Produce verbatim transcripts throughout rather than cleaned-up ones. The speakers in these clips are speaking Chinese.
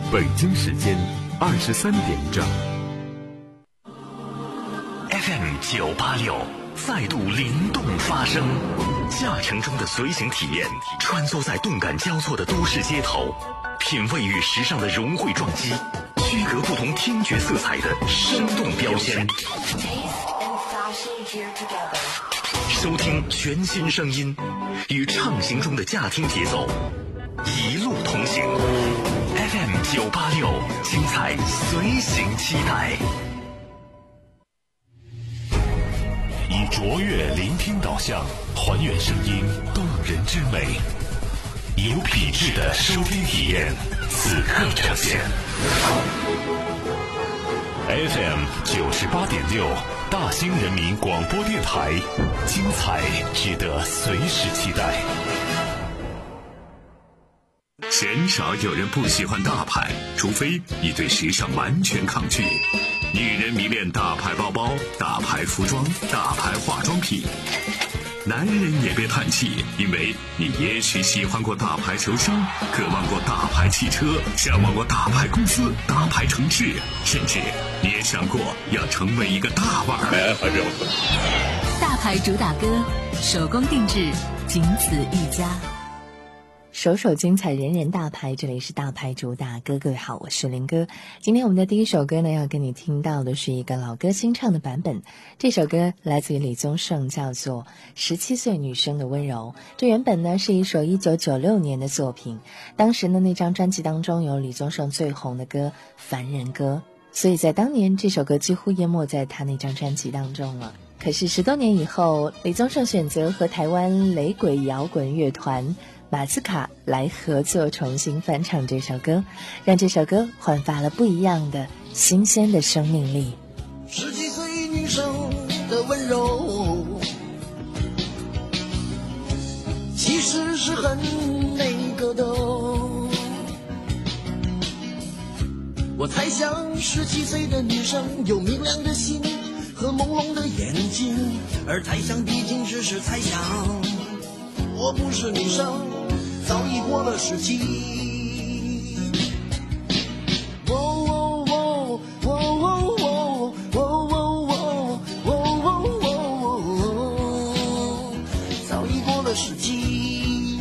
北京时间二十三点整。 F M 九八六再度灵动发声，驾乘中的随行体验，穿梭在动感交错的都市街头，品味与时尚的融汇撞击，区隔不同听觉色彩的生动标签。收听全新声音，与畅行中的驾听节奏，一路同行。F M 九八六，精彩随行期待。以卓越聆听导向，还原声音动人之美，有品质的收听体验，此刻呈现。F M 九十八点六，大兴人民广播电台，精彩值得随时期待。 鲜少有人不喜欢大牌，除非你对时尚完全抗拒。女人迷恋大牌包包、大牌服装、大牌化妆品。男人也别叹气，因为你也许喜欢过大牌球星，渴望过大牌汽车，向往过大牌公司、大牌城市，甚至你也想过要成为一个大腕儿。 大牌主打歌，手工定制，仅此一家。 首首精彩，人人大牌，这里是大牌主打歌。各位好，我是林哥。今天我们的第一首歌呢，要跟你听到的是一个老歌新唱的版本。这首歌来自于李宗盛，叫做《十七岁女生的温柔》。这原本呢是一首一九九六年的作品，当时呢那张专辑当中有李宗盛最红的歌《凡人歌》，所以在当年这首歌几乎淹没在他那张专辑当中了。可是十多年以后，李宗盛选择和台湾雷鬼摇滚乐团马斯卡来合作，重新翻唱这首歌，让这首歌焕发了不一样的新鲜的生命力。 十几岁女生的温柔，其实是很那个的。我猜想十七岁的女生有明亮的心和朦胧的眼睛，而猜想毕竟只是猜想，我不是女生，早已过了十七。哦哦哦哦哦哦哦哦哦，早已过了十七。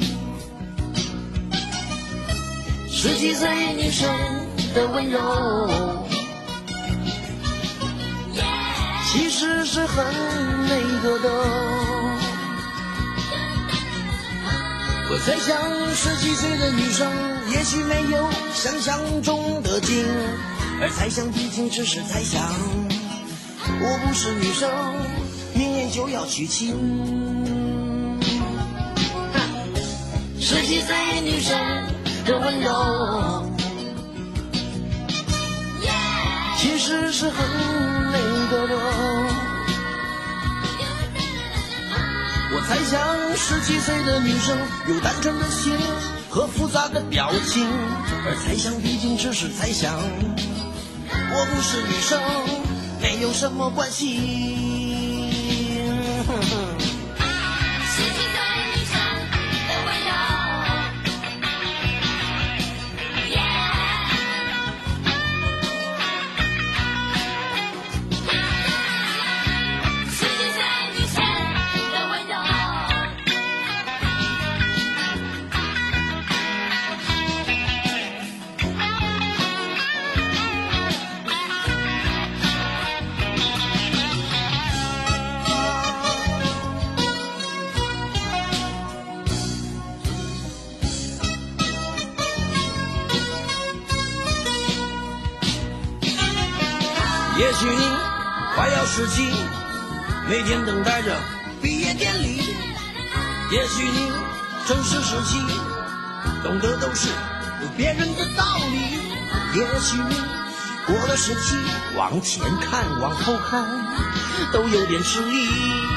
十几岁女生的温柔，其实是很那个的。我猜想十几岁的女生也许没有想象中的精，而猜想毕竟只是猜想，我不是女生，明年就要娶亲。十几岁女生的温柔，其实是很那个的。我猜想十七岁的女生有单纯的心和复杂的表情，而猜想毕竟只是猜想，我不是女生，没有什么关系。也许你快要十七，每天等待着毕业典礼。也许你正是十七，懂得都是别人的道理。也许你过了十七，往前看往后看都有点吃力。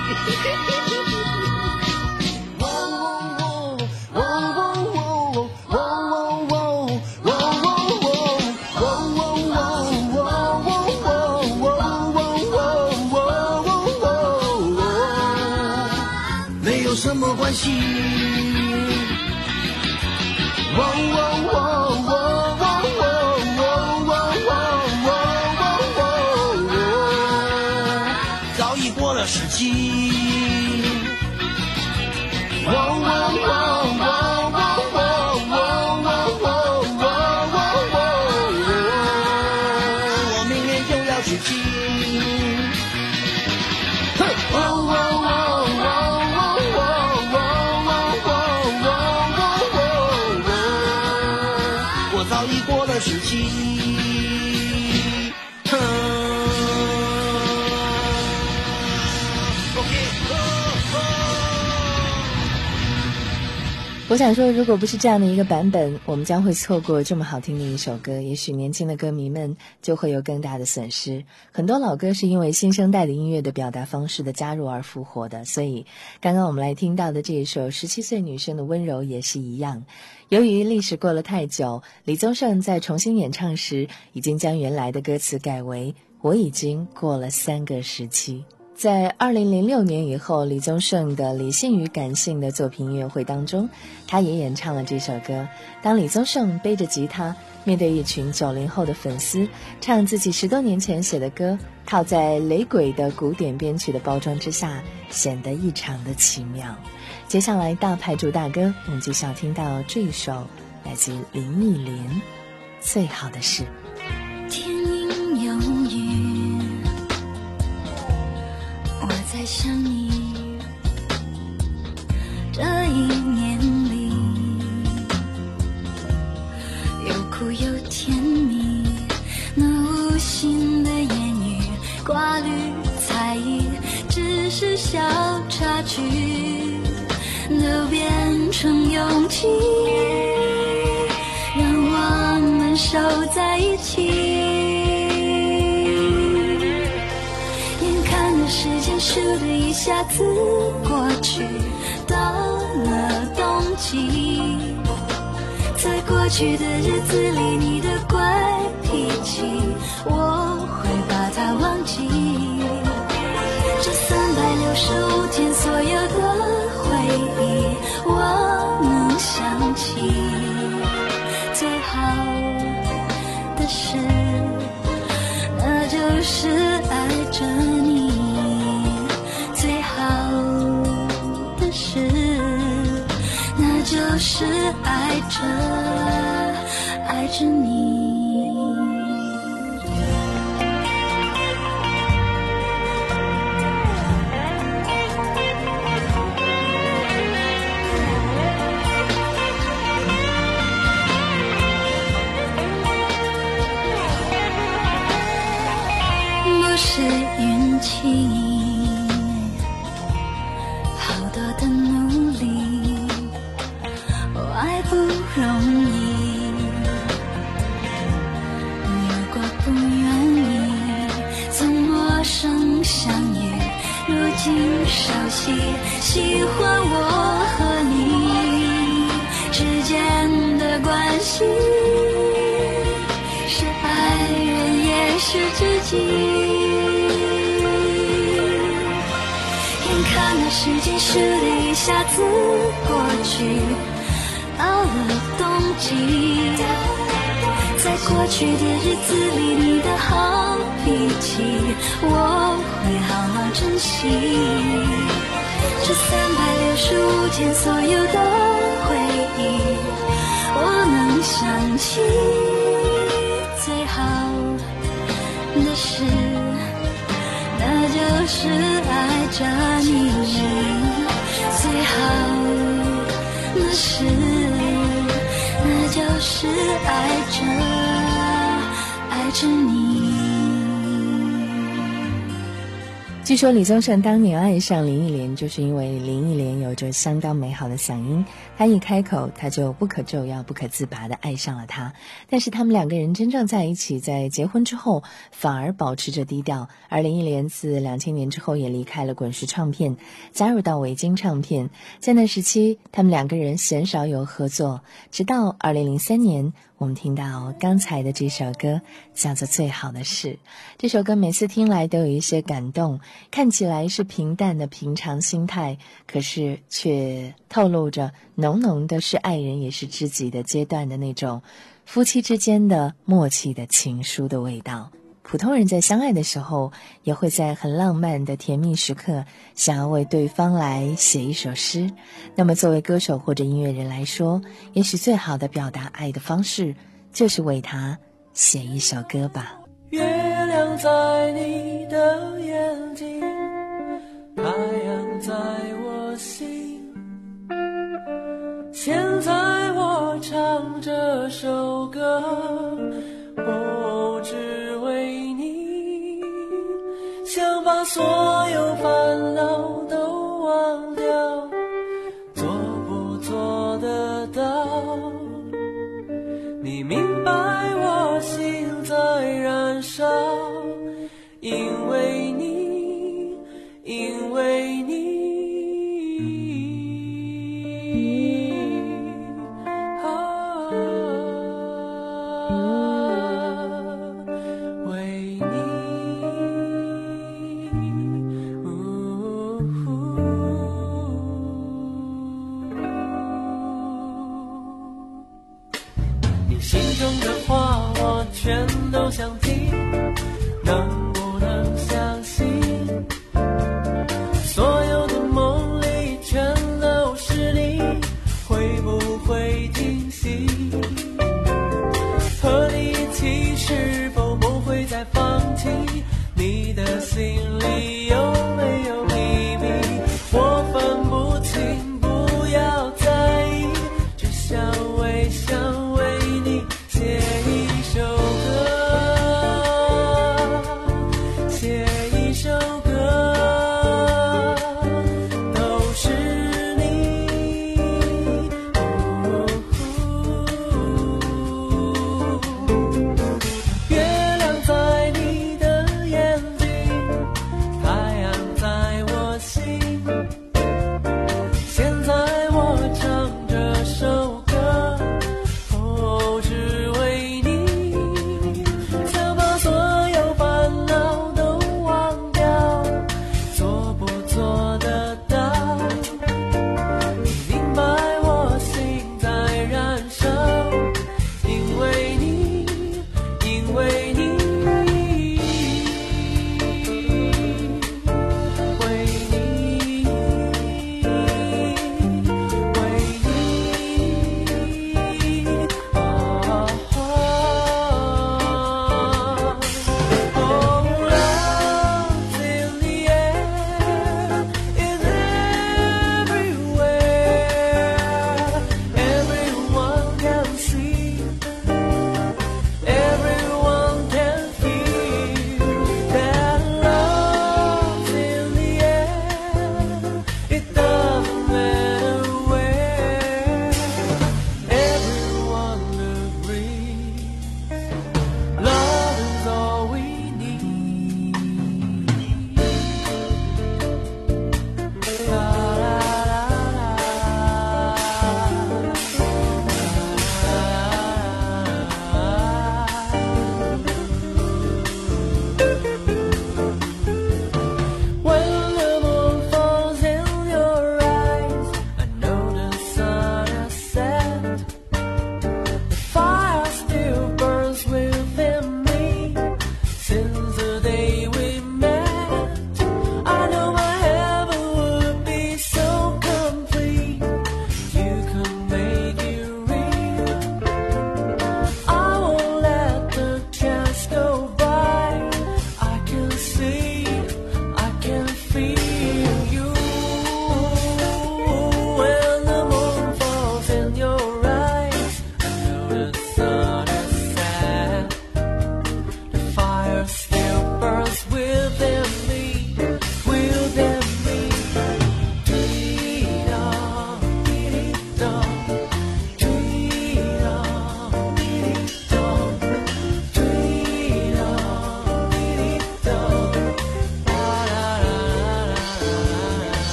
什么关系？哦哦哦哦哦时机。哦哦哦哦哦哦哦哦哦哦，我明年就要娶妻。哦哦哦哦哦哦哦哦哦，我早已过了时期。 我想说，如果不是这样的一个版本，我们将会错过这么好听的一首歌，也许年轻的歌迷们就会有更大的损失。很多老歌是因为新生代的音乐的表达方式的加入而复活的，所以刚刚我们来听到的这一首十七岁女生的温柔也是一样。由于历史过了太久，李宗盛在重新演唱时已经将原来的歌词改为我已经过了三个时期。在二零零六年以后，李宗盛的理性与感性的作品音乐会当中，他也演唱了这首歌。当李宗盛背着吉他，面对一群九零后的粉丝，唱自己十多年前写的歌，套在雷鬼的古典编曲的包装之下，显得异常的奇妙。接下来大牌主打歌，我们就想听到这一首来自林忆莲《最好的事》。 天阴有雨，我在想你，这一年里有苦有甜蜜，那无心的言语挂虑猜疑，只是小插曲都变成勇气，让我们守在一起。时间咻的一下子过去，到了冬季，在过去的日子里，你的怪脾气，我会把它忘记。这三百六十五天所有的回忆，我能想起。最好的事，那就是爱着你。那就是爱着爱着你。不是运气，好多的努力，爱不容易，如果不愿意，从陌生相遇，如今熟悉，喜欢我和你之间的关系，是爱人也是知己。眼看那时间咻的一下子过去，到了冬季，在过去的日子里，你的好脾气，我会好好珍惜。这三百六十五天所有的回忆，我能想起。最好的事，那就是爱着你。最好的事，那就是爱着爱着你。 据说李宗盛当年爱上林忆莲，就是因为林忆莲有着相当美好的嗓音，他一开口他就不可救药不可自拔地爱上了她。但是他们两个人真正在一起，在结婚之后反而保持着低调，而林忆莲自两千年之后也离开了滚石唱片，加入到维京唱片。在那时期他们两个人鲜少有合作，直到二零零三年我们听到刚才的这首歌叫做《最好的事》。这首歌每次听来都有一些感动，看起来是平淡的平常心态，可是却透露着浓浓的是爱人也是知己的阶段的那种夫妻之间的默契的情书的味道。 普通人在相爱的时候，也会在很浪漫的甜蜜时刻，想要为对方来写一首诗。那么作为歌手或者音乐人来说，也许最好的表达爱的方式，就是为他写一首歌吧。 月亮在你的眼睛，太阳在我心，现在我唱这首歌，哦，只为你，想把所有烦恼都忘掉，做不做得到？你明白我心在燃烧，因为你，因为你。全都想听，能不能相信？所有的梦里全都是你，会不会惊醒？和你一起是否不会再放弃？你的心里有没有秘密？我分不清，不要在意，只想微笑为你写一首歌。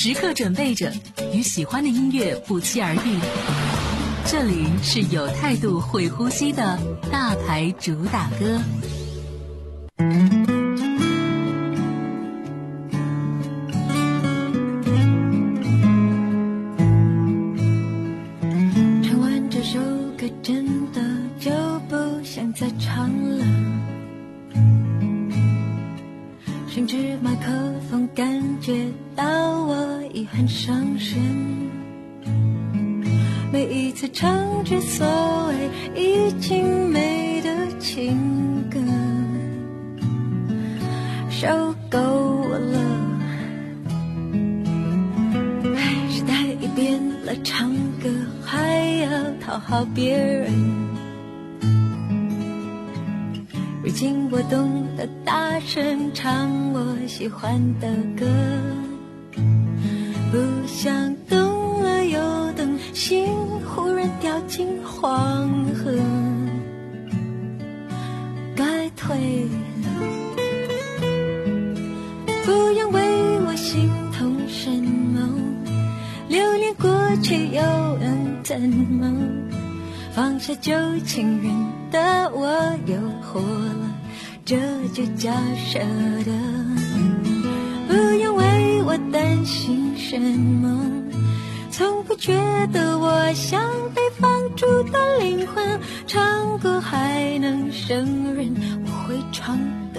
时刻准备着与喜欢的音乐不期而遇。这里是有态度会呼吸的大牌主打歌。 唱完这首歌真的就不想再唱了，甚至麦克风感觉到我已很伤神。每一次唱着所谓已经没的情歌，受够我了。时代已变了，唱歌还要讨好别人。如今我懂得大声唱我喜欢的歌，不想动了又等，心忽然掉进黄河，该退了。不要为我心痛什么，留恋过去又能怎么？放下旧情人的我又活了，这就叫舍得。不要为我担心什么，从不觉得我像被放逐的灵魂，唱歌还能胜任我会唱的。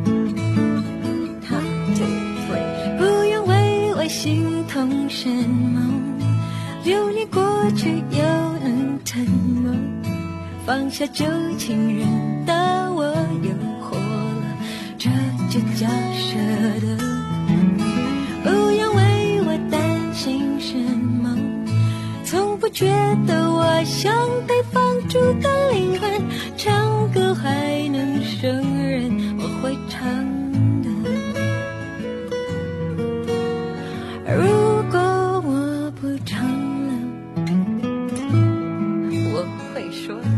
不要为我心痛什么，留恋过去又能怎么？放下旧情人的我又活了，这就叫舍得。不要为我担心什么，从不觉得我像被放逐的灵魂，唱歌还能胜任我会唱的。如果我不唱了，我会说的。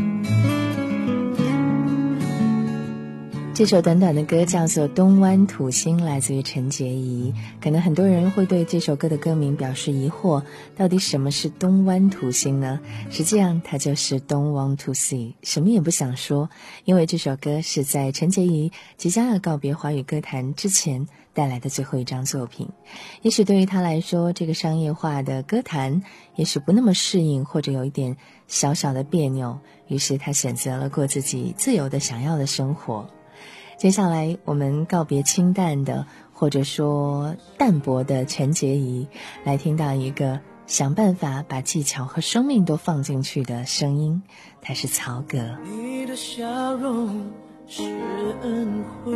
这首短短的歌叫做《东湾土星》，来自于陈洁仪。可能很多人会对这首歌的歌名表示疑惑，到底什么是东湾土星呢？实际上它就是 Don't Want to See， 什么也不想说，因为这首歌是在陈洁仪即将要告别华语歌坛之前带来的最后一张作品。也许对于他来说，这个商业化的歌坛也许不那么适应，或者有一点小小的别扭，于是他选择了过自己自由的想要的生活。接下来我们告别清淡的或者说淡薄的陈洁仪，来听到一个想办法把技巧和生命都放进去的声音，它是曹格。 你的笑容是恩惠，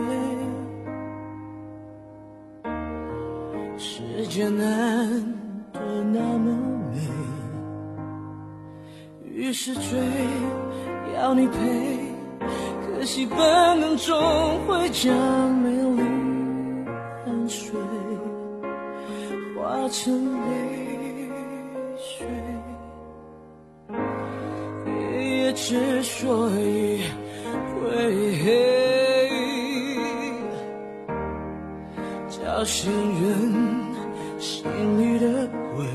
世界难得那么美，于是追要你陪，可惜本能终会将美丽汗水化成泪水，夜夜之所以归黑，叫醒人心里的鬼，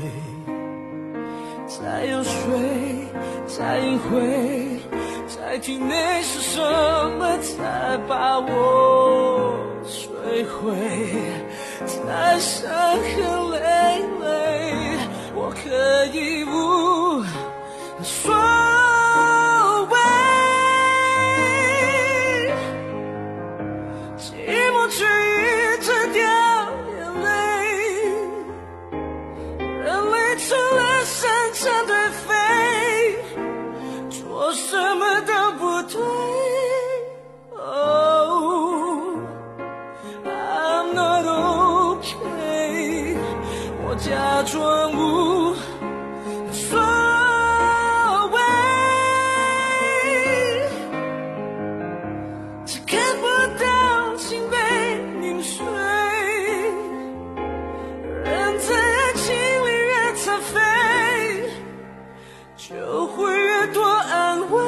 再又睡，再隐晦，在体内是什么才把我摧毁，才伤痕累累，我可以无所谓，寂寞却一直掉眼泪，人类成了生产队飞，做什么都不对。Oh, I'm not okay， 我假装无所谓，只看不到心被凝碎，人在爱情里越残废，就会越多安慰，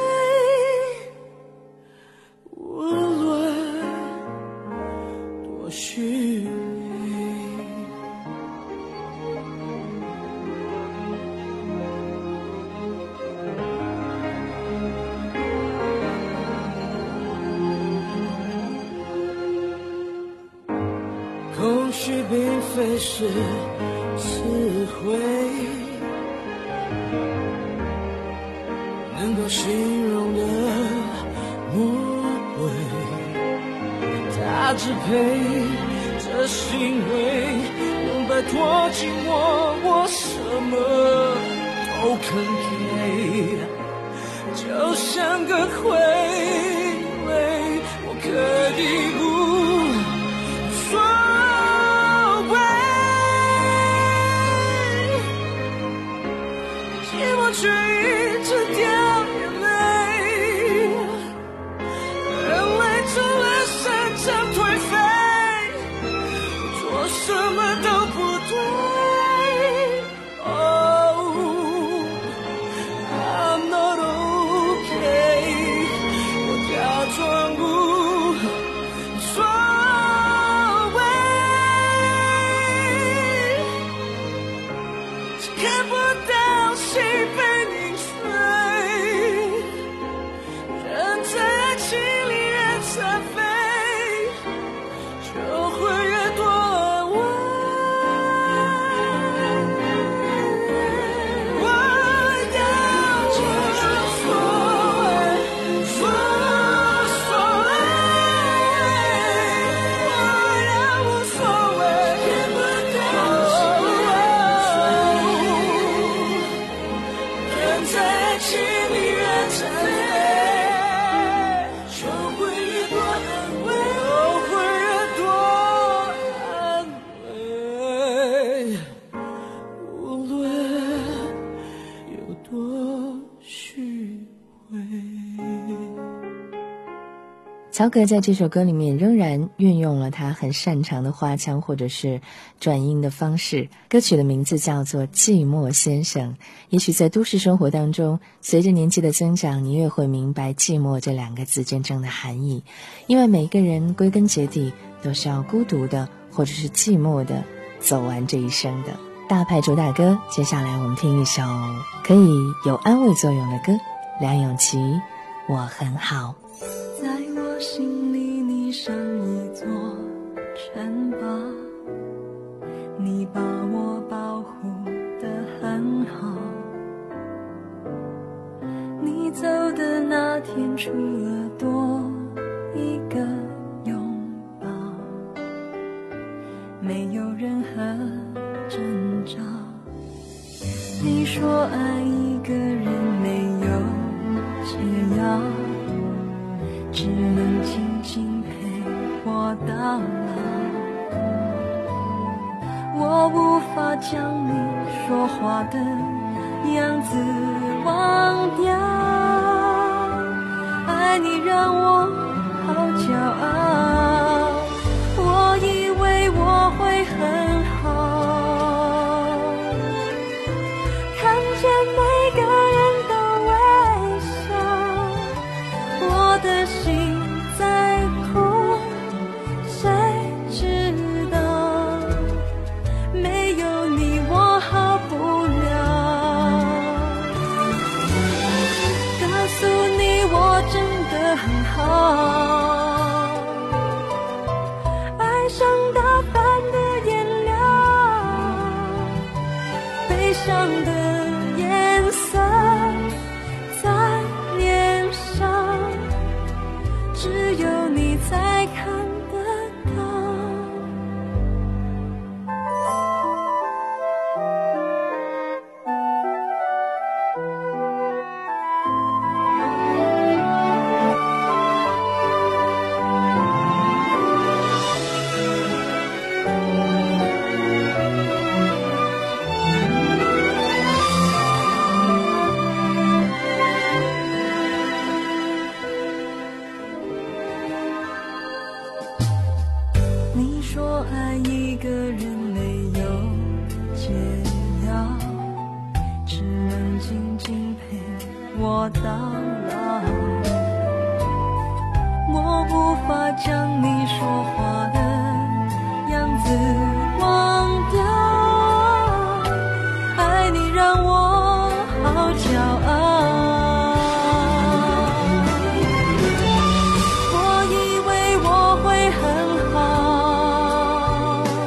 无论多虚伪。 空虚并非是词汇能够形容的魔鬼，它支配这行为，能摆脱紧我，我什么都肯给，就像个傀儡，我可以无所谓，寂寞却一直掉眼泪，眼泪成了生长颓废，做什么都不对。Oh, I'm not okay， 我假装无所谓，只看不到心被凝碎，人在爱情里越残废，就会越多安慰。我要无所谓，无所谓，我要无所谓，看不到人在爱情里越残废，就会越多安慰，就会越多安慰，无论有多虚伪。 曹格在这首歌里面仍然运用了他很擅长的花腔或者是转音的方式，歌曲的名字叫做《寂寞先生》。也许在都市生活当中，随着年纪的增长，你越会明白寂寞这两个字真正的含义，因为每个人归根结底都是要孤独的或者是寂寞的走完这一生的。大牌主打歌，接下来我们听一首可以有安慰作用的歌，梁咏琪《我很好》。 在我心里你像一座城堡，你把我保护得很好，你走的那天除了多一个拥抱，没有任何征兆。你说爱一个人没有解药，只能静静陪我到老。我无法将你说话的样子忘掉，爱你让我好骄傲，我以为我会很好，看见每个人都微笑，我的心在哭，谁知道没有你我好不了，告诉你我真的很好，爱上打扮的颜料，悲伤的颜色在脸上，只有你才看得到。你说爱一个人没有解药，只能静静陪我到老，我无法将你说话的样子忘掉，爱你让我好骄傲，我以为我会很好，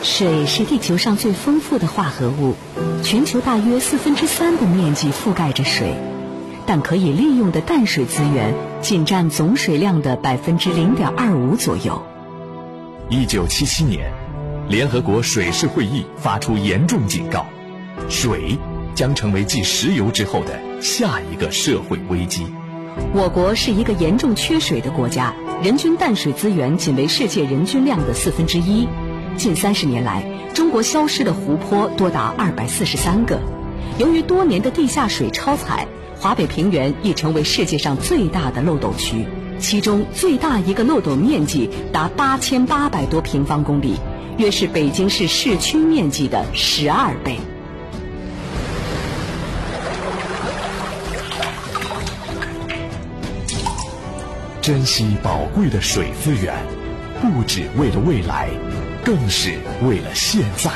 水是地球上最丰富的化合物，全球大约四分之三的面积覆盖着水，但可以利用的淡水资源仅占总水量的百分之零点二五左右。 一九七七年，联合国水事会议发出严重警告，水将成为继石油之后的下一个社会危机。 我国是一个严重缺水的国家，人均淡水资源仅为世界人均量的四分之一。近三十年来，中国消失的湖泊多达二百四十三个。由于多年的地下水超采，华北平原已成为世界上最大的漏斗区，其中最大一个漏斗面积达八千八百多平方公里，约是北京市市区面积的十二倍。 珍惜宝贵的水资源，不只为了未来，更是为了现在。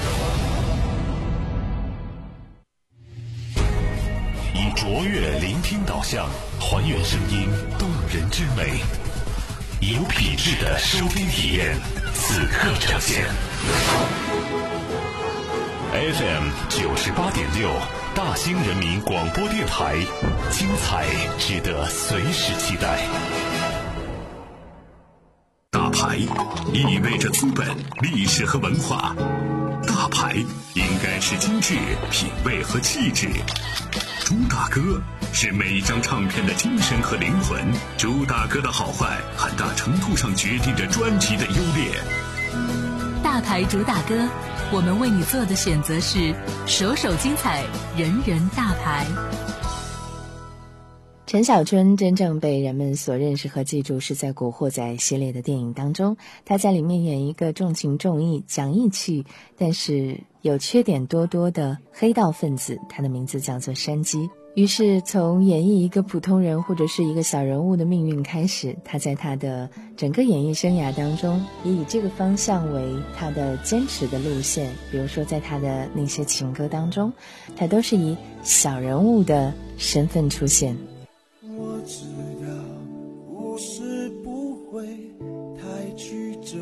以卓越聆听导向，还原声音动人之美，有品质的收听体验，此刻呈现。F M 九十八点六，大兴人民广播电台，精彩值得随时期待。 大牌意味着资本、历史和文化，大牌应该是精致、品味和气质。朱大哥是每一张唱片的精神和灵魂，朱大哥的好坏很大程度上决定着专辑的优劣。 大牌主打歌，我们为你做的选择是首首精彩，人人大牌。 陈小春真正被人们所认识和记住是在《古惑仔》系列的电影当中，他在里面演一个重情重义、讲义气，但是有缺点多多的黑道分子，他的名字叫做山鸡。于是从演绎一个普通人或者是一个小人物的命运开始，他在他的整个演艺生涯当中也以这个方向为他的坚持的路线。比如说在他的那些情歌当中，他都是以小人物的身份出现。 我知道故事不会太曲折，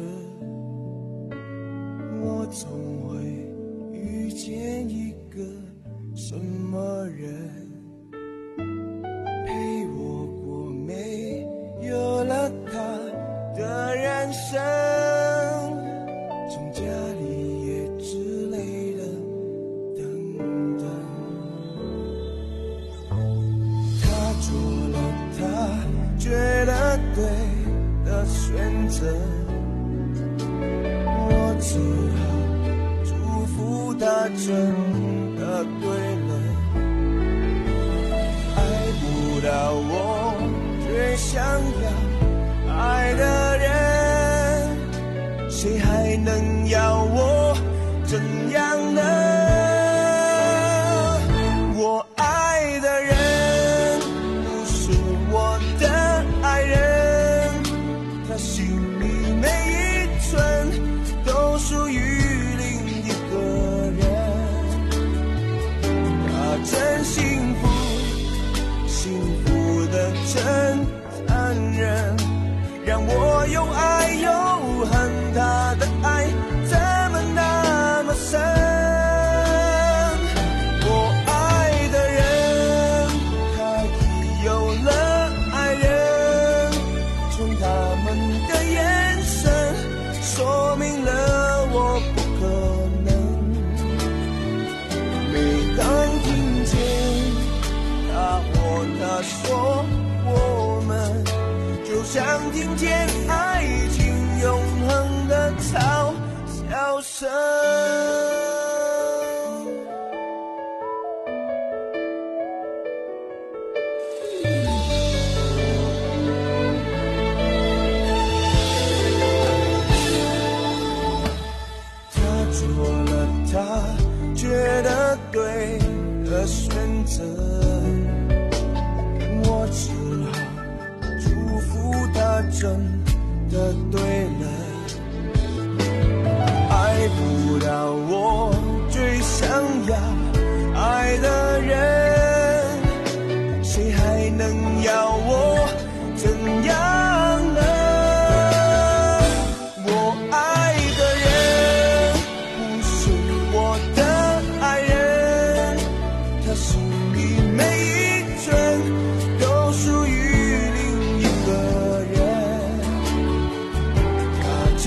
我总会遇见一个什么人陪我过没有了他的人生，从家里也之类的等等，他做了他觉得对的选择，我只好祝福他真的对了，爱不到我最想要爱的人，谁还能要我怎样呢？我爱的人不是我的爱人，他心里每一寸都属于另一个人，他真幸福，幸福的真残忍，让我又爱又恨，他的爱怎么那么深？我爱的人，他已有了爱人，从他们的眼神说明了我不可能。每当听见他或她说我们，就像听见爱情永恒的嘲笑声。他做了他觉得对的选择，我只好祝福他真的对了，爱不到我最想要爱的人，谁还能要我怎样呢？我爱的人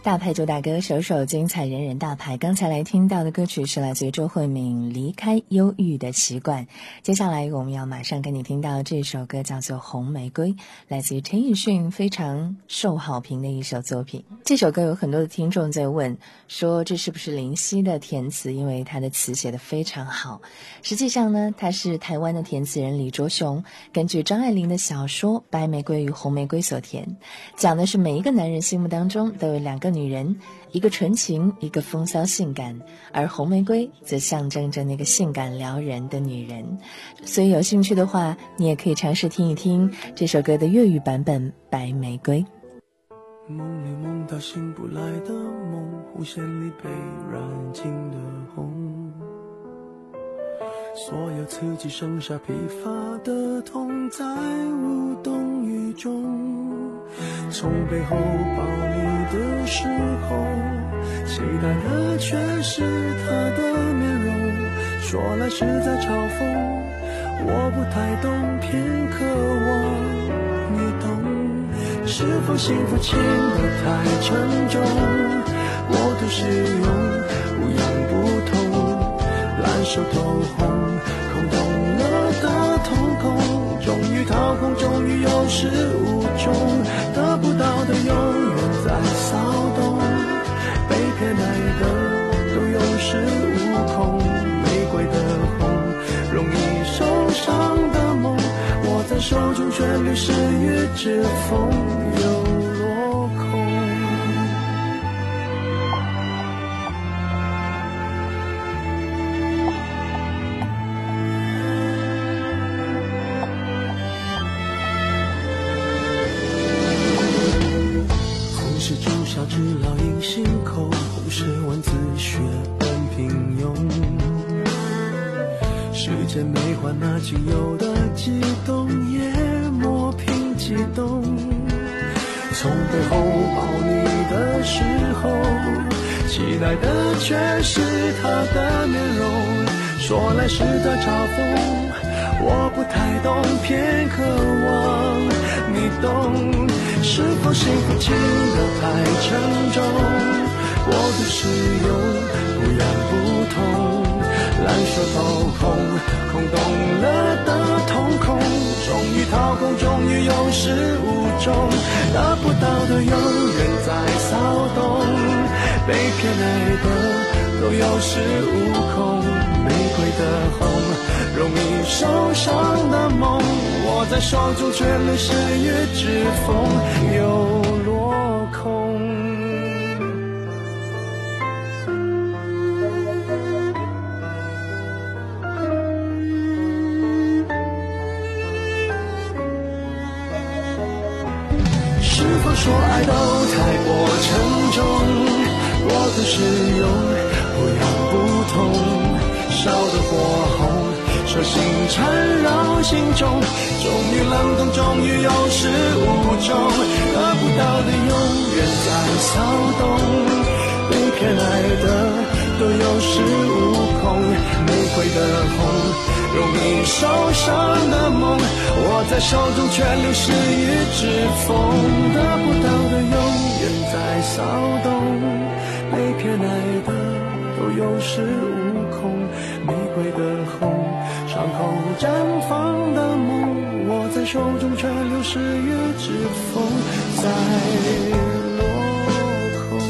大牌主打歌，首首精彩，人人大牌。刚才来听到的歌曲是来自于周慧敏《离开忧郁的习惯》。接下来我们要马上跟你听到这首歌，叫做《红玫瑰》，来自于陈奕迅，非常受好评的一首作品。这首歌有很多的听众在问，说这是不是林夕的填词，因为他的词写得非常好。实际上呢，他是台湾的填词人李卓雄，根据张爱玲的小说《白玫瑰与红玫瑰》所填，讲的是每一个男人心目当中都有两个女人，一个纯情，一个风骚性感，而红玫瑰则象征着那个性感撩人的女人。所以有兴趣的话，你也可以尝试听一听这首歌的粤语版本《白玫瑰》。 梦里梦到醒不来的梦，红线里被染尽的红，所有刺激剩下疲乏的痛，在无动于衷。从背后抱你的时候，期待的却是他的面容，说来是在嘲讽，我不太懂，偏渴望你懂。是否幸福轻得太沉重，我都是用不痒不痛，烂熟透红，空洞了的瞳孔，终于掏空，终于有始无终，得不到的永远在骚动，被偏爱的都有恃无恐，玫瑰的红，容易受伤的梦，握在手中却流失于指缝，又落空。红是朱砂痣烙印心口，红是文字血本平庸，世间没换那仅有的激动，也磨平激动。从背后抱你的时候，期待的却是他的面容，说来是在嘲讽，我不太懂，偏渴望你懂。是否幸福轻得太沉重，我的使用不痒不痛，烂熟透空，空洞了的瞳孔，终于掏空，终于有始无终，得不到的永远在骚动，被偏爱的都有恃无恐，玫瑰的红，容易受伤的梦，握在手中却流失于指缝，又落空。是否说爱都太过沉重，我的使用不痒不痛，烧得火红，手心缠绕心中，终于冷冻，终于有始无终，得不到的永远在骚动，被偏爱的都有恃无恐，玫瑰的红，容易受伤的梦，握在手中却流失于指缝，得不到的永远在骚动，被偏爱的都有恃无恐，玫瑰的红，伤口绽放的梦，握在手中却流失于指缝，在落空。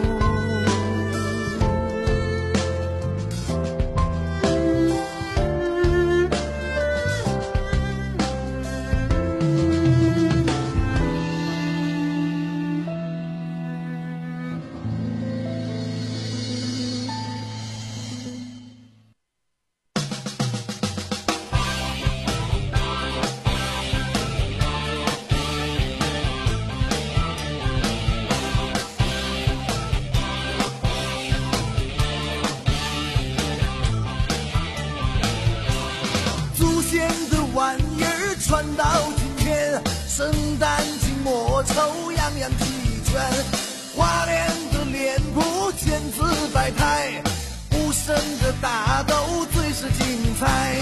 传到今天，圣诞静默抽，样样齐全，华莲的脸谱，千姿百态，无声的大斗最是精彩。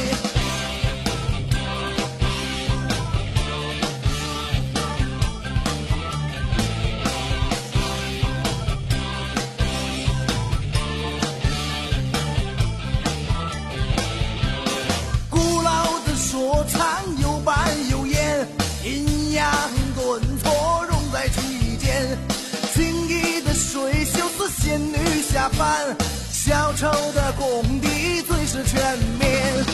下凡，小丑的功底最是全面。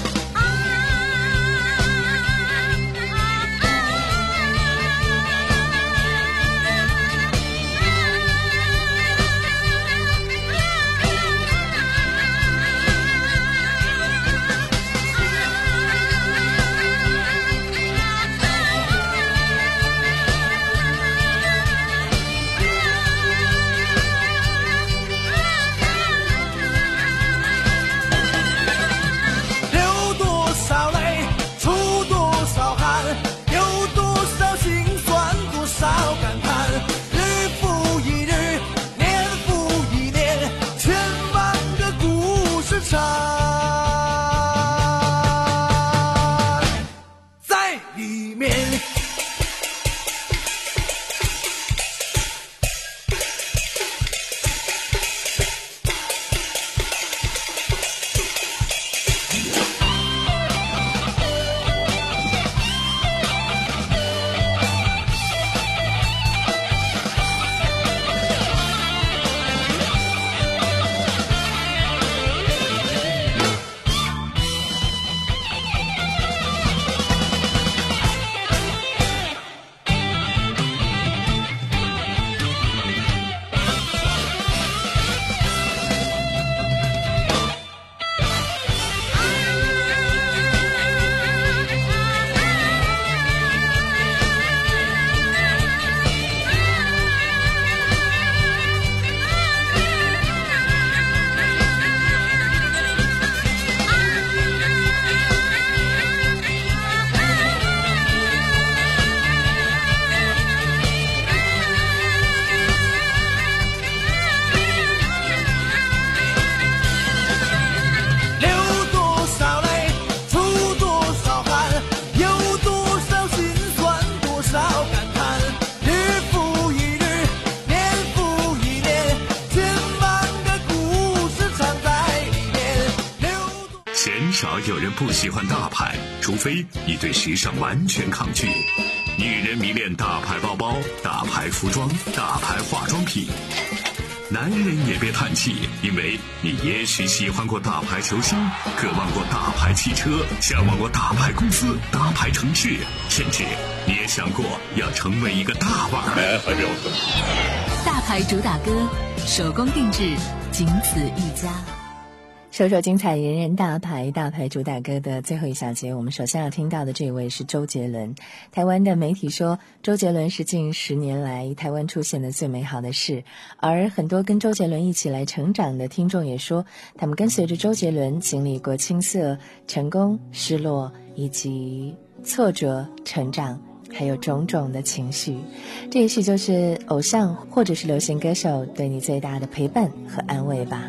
有人不喜欢大牌，除非你对时尚完全抗拒。女人迷恋大牌包包、大牌服装、大牌化妆品。男人也别叹气，因为你也许喜欢过大牌球星，渴望过大牌汽车，向往过大牌公司、大牌城市，甚至你也想过要成为一个大腕儿。哎，还没有大牌主打歌，手工定制，仅此一家。 首首精彩人人大牌大牌主打歌的最后一小节，我们首先要听到的这位是周杰伦。台湾的媒体说，周杰伦是近十年来台湾出现的最美好的事，而很多跟周杰伦一起来成长的听众也说，他们跟随着周杰伦经历过青涩、成功、失落以及挫折、成长，还有种种的情绪。这也许就是偶像或者是流行歌手对你最大的陪伴和安慰吧。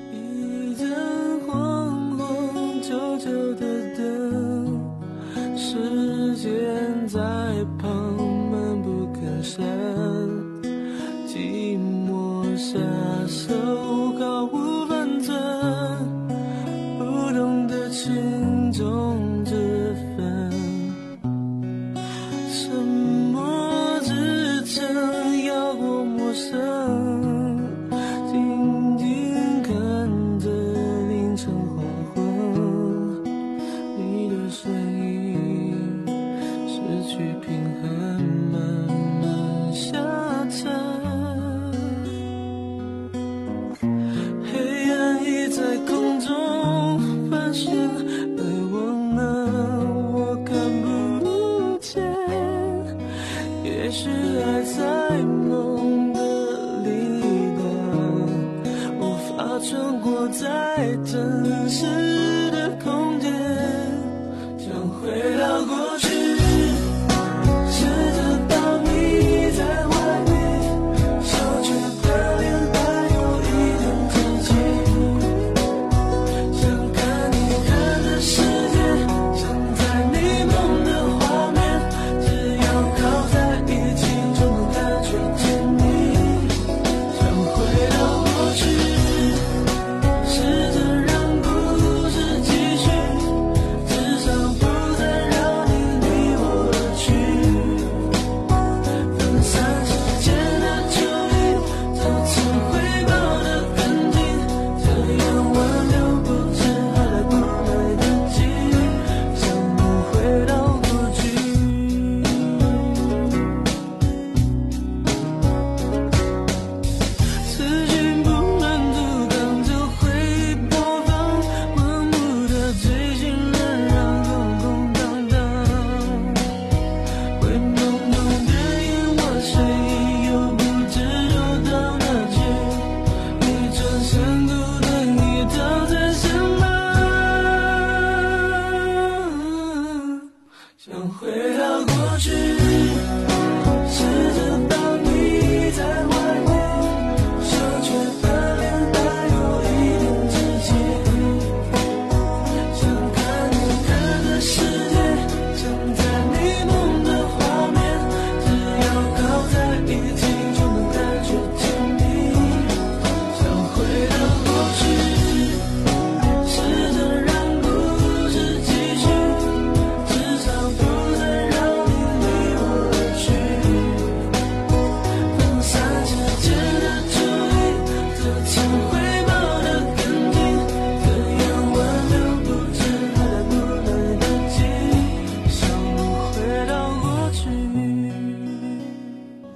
旧旧的灯，时间在旁闷不吭声，寂寞下手毫无分寸，不懂得轻重之分，沉默支撑要过陌生，静静看着凌晨黄昏，你的声音失去平衡，慢慢下沉，黑暗已在空中翻旋，而我呢，我看不见，也许爱在梦的另一端，无法穿过再真实的空间，想回到过去，试着当你在外面，手却的脸还有一点自己，想看你看的世界，想在你梦的画面，只要靠在一起就能感觉甜蜜，想回到过去，试着让故事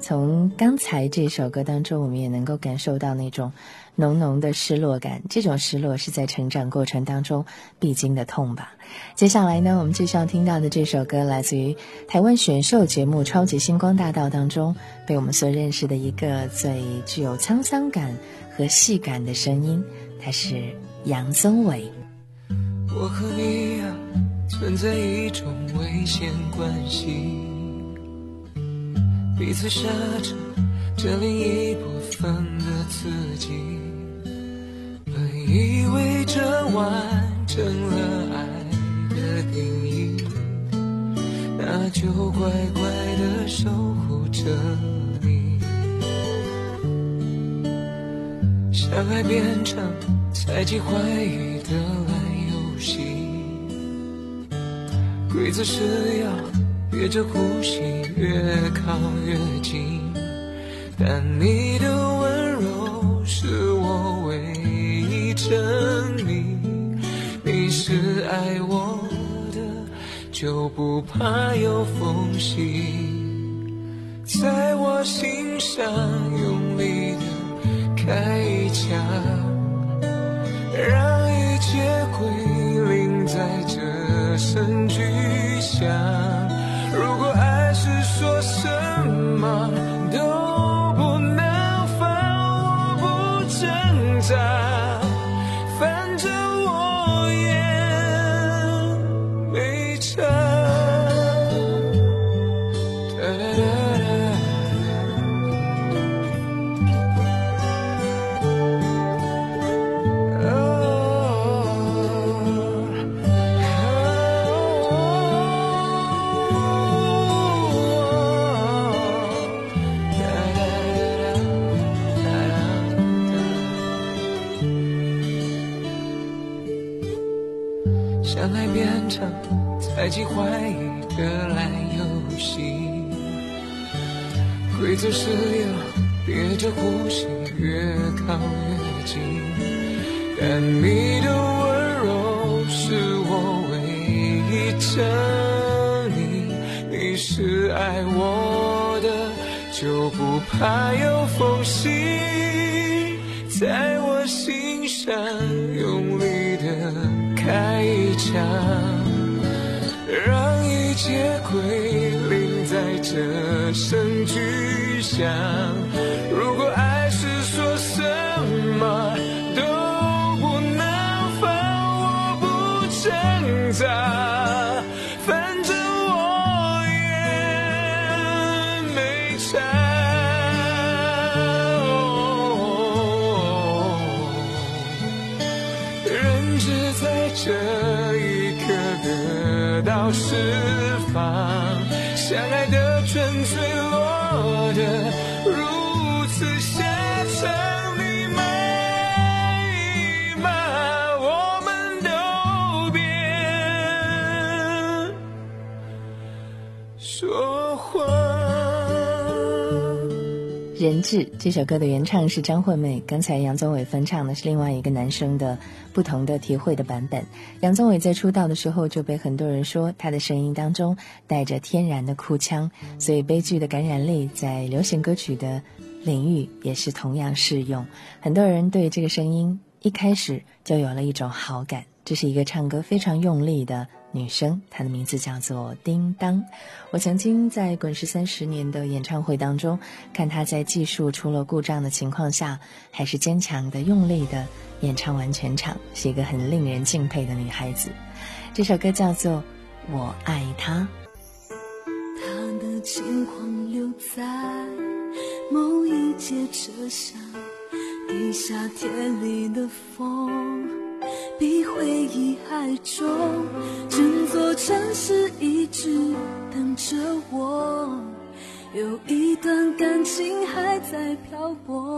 从刚才这首歌当中，我们也能够感受到那种浓浓的失落感，这种失落是在成长过程当中必经的痛吧。接下来呢，我们继续要听到的这首歌来自于台湾选秀节目《超级星光大道》当中被我们所认识的一个最具有沧桑感和戏感的声音，它是杨宗纬。 我和你啊，存在一种危险关系，彼此杀着这另一部分的自己，本以为这完成了爱的定义，那就乖乖地守护着你。相爱变成猜忌怀疑的烂游戏，规则是要憋着呼吸越靠越近，但你的温柔是我唯一证明，你是爱我的，就不怕有缝隙，在我心上用力的开一枪，让一切归零在这声巨响。如果爱是说什么都不能放，我不挣扎，反正我也没差。相爱变成猜忌怀疑的烂游戏，规则是要憋着呼吸越靠越近，但你的温柔是我唯一证明，你是爱我的，就不怕有缝隙，在我心上用力的开一枪，让一切归零在这声巨响。如果爱是说什么都不能放，我不挣扎，反正我也没差。人只在这一刻得到释放，相爱的纯粹落得如此下场，你骂一骂，我们都别说谎。 人质这首歌的原唱是张惠妹，刚才杨宗纬翻唱的是另外一个男生的不同的体会的版本。杨宗纬在出道的时候就被很多人说他的声音当中带着天然的哭腔，所以悲剧的感染力在流行歌曲的领域也是同样适用。很多人对这个声音一开始就有了一种好感。这是一个唱歌非常用力的女生，她的名字叫做叮当。我曾经在滚石三十年的演唱会当中看她在技术出了故障的情况下，还是坚强的用力的演唱完全场，是一个很令人敬佩的女孩子。这首歌叫做我爱她。 她的轻狂留在某一节车厢，给夏天里的风比回忆还重，整座城市一直等着我，有一段感情还在漂泊。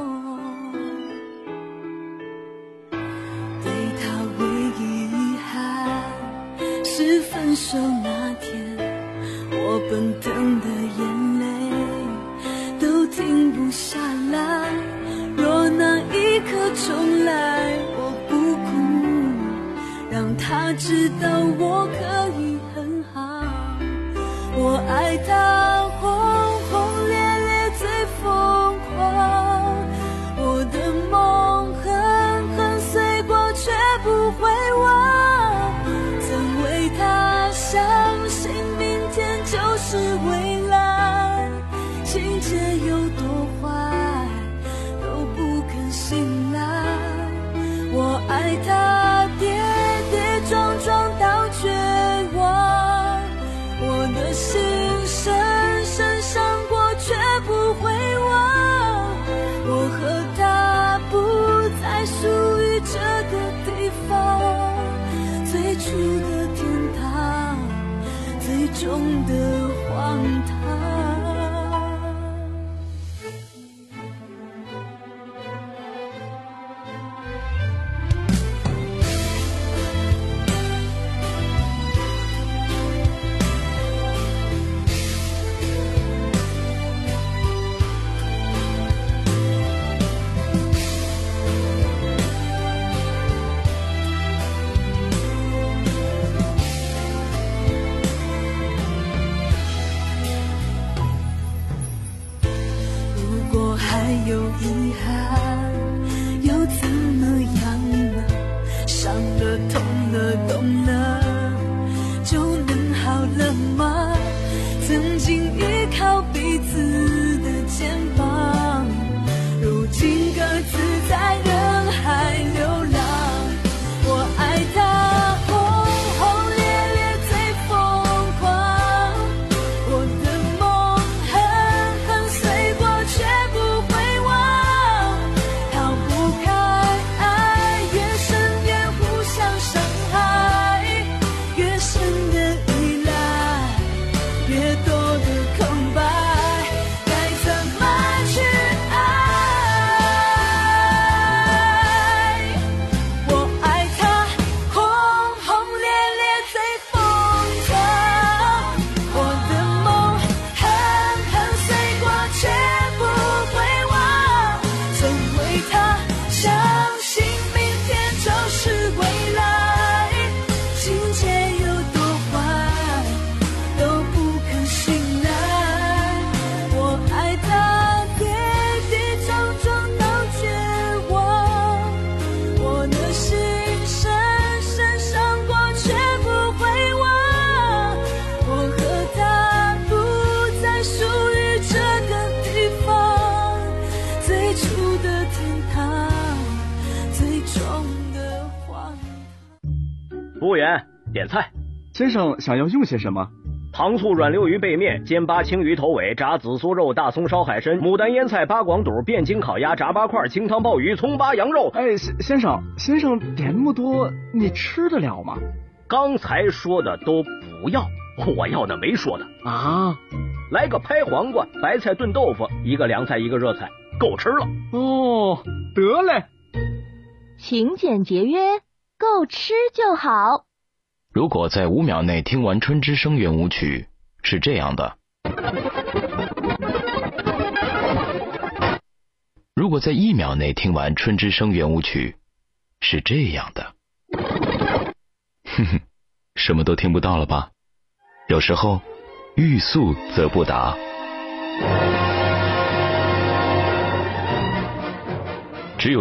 对他唯一遗憾是分手那天，我奔腾的眼泪都停不下来，若那一刻重来，我不哭，让他知道我可以很好。我爱他轰轰烈烈，最情节有多坏都不肯醒来。我爱他跌跌撞撞到绝望，我的心深深伤过却不会忘。我和他不再属于这个地方，最初的天堂，最终的荒唐。有遗憾又怎么样呢？伤了痛了懂了就能好了吗？曾经依靠彼此的肩膀，如今各自在人海流浪。我爱他轰轰烈烈最疯狂，我的梦狠狠碎过却不会服务员，点菜。 先生想要用些什么？ 糖醋软溜鱼背面、煎八青鱼头尾、炸紫苏肉、大葱烧海参、牡丹腌菜、八广肚、汴京烤鸭、炸八块、清汤鲍鱼、葱八羊肉。 哎，先生，先生点那么多，你吃得了吗？ 刚才说的都不要，我要的没说的啊。 来个拍黄瓜、白菜炖豆腐，一个凉菜，一个热菜，够吃了。 哦，得嘞。 勤俭节约，够吃就好。 如果在五秒内听完春之声圆舞曲，是这样的；如果在一秒内听完春之声圆舞曲，是这样的。哼哼，什么都听不到了吧？有时候欲速则不达。